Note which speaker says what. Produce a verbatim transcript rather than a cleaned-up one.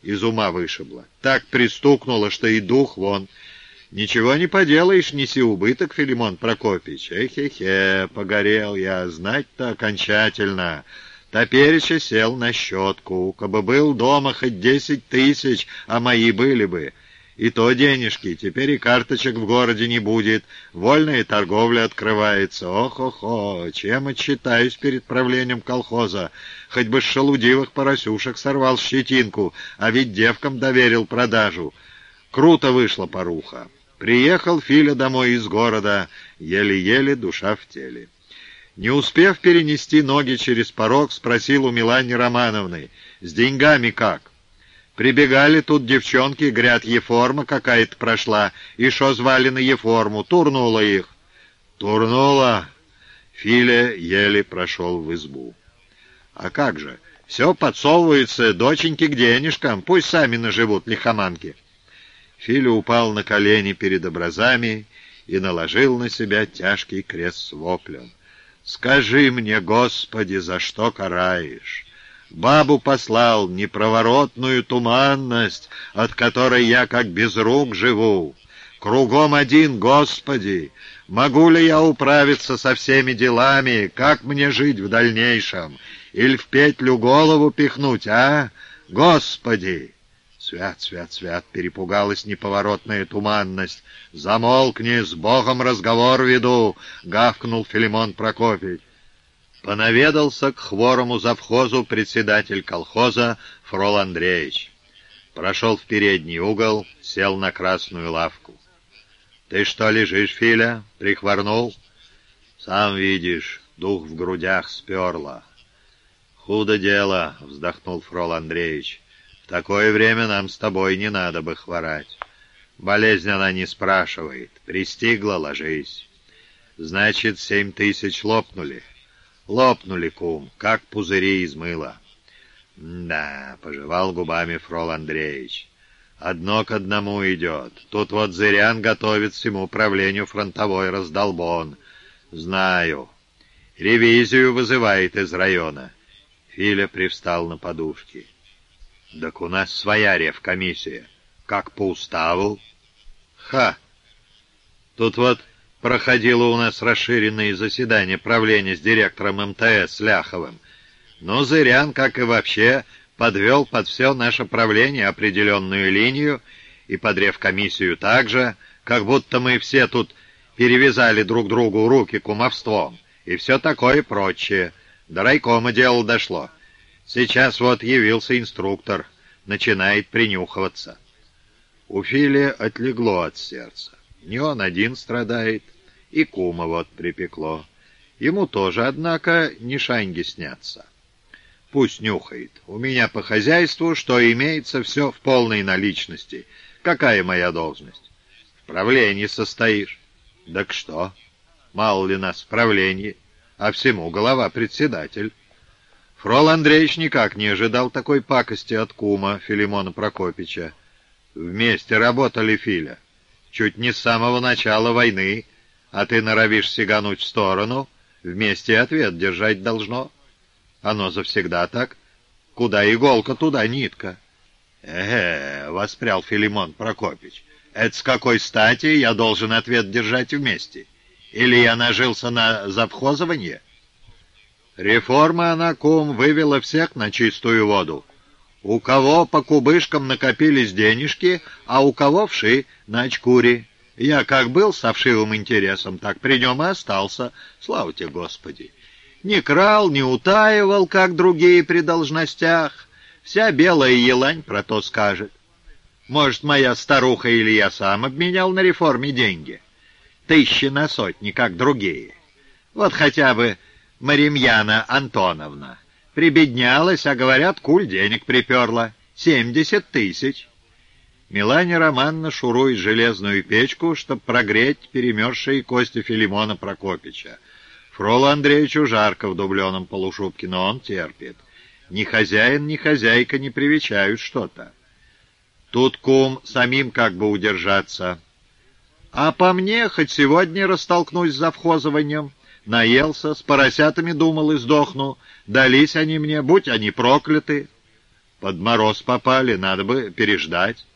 Speaker 1: из ума вышибло. Так пристукнуло, что и дух вон. Ничего не поделаешь, неси убыток, Филимон Прокопьевич. Эхе-хе, погорел я, знать-то окончательно. Топереча сел на щетку. Кабы был дома хоть десять тысяч, а мои были бы. И то денежки, теперь и карточек в городе не будет. Вольная торговля открывается. Ох-охо, чем отчитаюсь перед правлением колхоза? Хоть бы с шелудивых поросюшек сорвал щетинку, а ведь девкам доверил продажу. Круто вышла поруха. Приехал Филя домой из города, еле-еле душа в теле. Не успев перенести ноги через порог, спросил у Милани Романовны: «С деньгами как?» Прибегали тут девчонки, говорят, Еформа какая-то прошла, и шо звали на Еформу, турнула их. Турнула. Филя еле прошел в избу. А как же, все подсовывается доченьки к денежкам, пусть сами наживут лихоманки. Филя упал на колени перед образами и наложил на себя тяжкий крест с воплем. «Скажи мне, Господи, за что караешь? Бабу послал непроворотную туманность, от которой я как без рук живу. Кругом один, Господи, могу ли я управиться со всеми делами, как мне жить в дальнейшем? Или в петлю голову пихнуть, а? Господи!» «Свят, свят, свят!» — перепугалась неповоротная туманность. «Замолкни, с Богом разговор веду!» — гавкнул Филимон Прокопьевич. Понаведался к хворому завхозу председатель колхоза Фрол Андреевич. Прошел в передний угол, сел на красную лавку. «Ты что лежишь, Филя? Прихворнул?» «Сам видишь, дух в грудях сперло». «Худо дело!» — вздохнул Фрол Андреевич. «В такое время нам с тобой не надо бы хворать. Болезнь она не спрашивает. Пристигла — ложись. Значит, семь тысяч лопнули». «Лопнули, кум, как пузыри из мыла». «Да», — пожевал губами Фрол Андреевич. «Одно к одному идет. Тут вот Зырян готовит всему правлению фронтовой раздолбон. Знаю. Ревизию вызывает из района». Филя привстал на подушки. «Так у нас своя ревкомиссия. Как по уставу?» «Ха! Тут вот проходило у нас расширенное заседание правления с директором эм тэ эс Ляховым. Но Зырян, как и вообще, подвел под все наше правление определенную линию и под ревкомиссию также, как будто мы все тут перевязали друг другу руки кумовством и все такое прочее. До райкома дело дошло. Сейчас вот явился инструктор, начинает принюхиваться». У Фили отлегло от сердца. Не он один страдает, и кума вот припекло. Ему тоже, однако, не шаньги снятся. Пусть нюхает. У меня по хозяйству, что имеется, все в полной наличности. Какая моя должность? В правлении состоишь. Так что? Мало ли нас в правлении, а всему голова председатель. Фрол Андреевич никак не ожидал такой пакости от кума Филимона Прокопьевича. Вместе работали, Филя. Чуть не с самого начала войны, а ты норовишь сигануть в сторону, вместе ответ держать должно. Оно завсегда так. Куда иголка, туда нитка. «Э-э», — воспрял Филимон Прокопьевич, — «это с какой стати я должен ответ держать вместе? Или я нажился на завхозование?» Реформа она, кум, вывела всех на чистую воду. У кого по кубышкам накопились денежки, а у кого вши на очкуре. Я как был со вшивым интересом, так при нем и остался, слава тебе, Господи. Не крал, не утаивал, как другие при должностях. Вся белая елань про то скажет. Может, моя старуха или я сам обменял на реформе деньги? Тысячи на сотни, как другие. Вот хотя бы Маримьяна Антоновна прибеднялась, а, говорят, куль денег приперла. Семьдесят тысяч. Милане Романовна шурует железную печку, чтоб прогреть перемерзшие кости Филимона Прокопьевича. Фролу Андреевичу жарко в дубленом полушубке, но он терпит. Ни хозяин, ни хозяйка не привечают что-то. Тут, кум, самим как бы удержаться. А по мне, хоть сегодня растолкнусь с завхозованием. Наелся, с поросятами думал и сдохну. Дались они мне, будь они прокляты. Под мороз попали, надо бы переждать.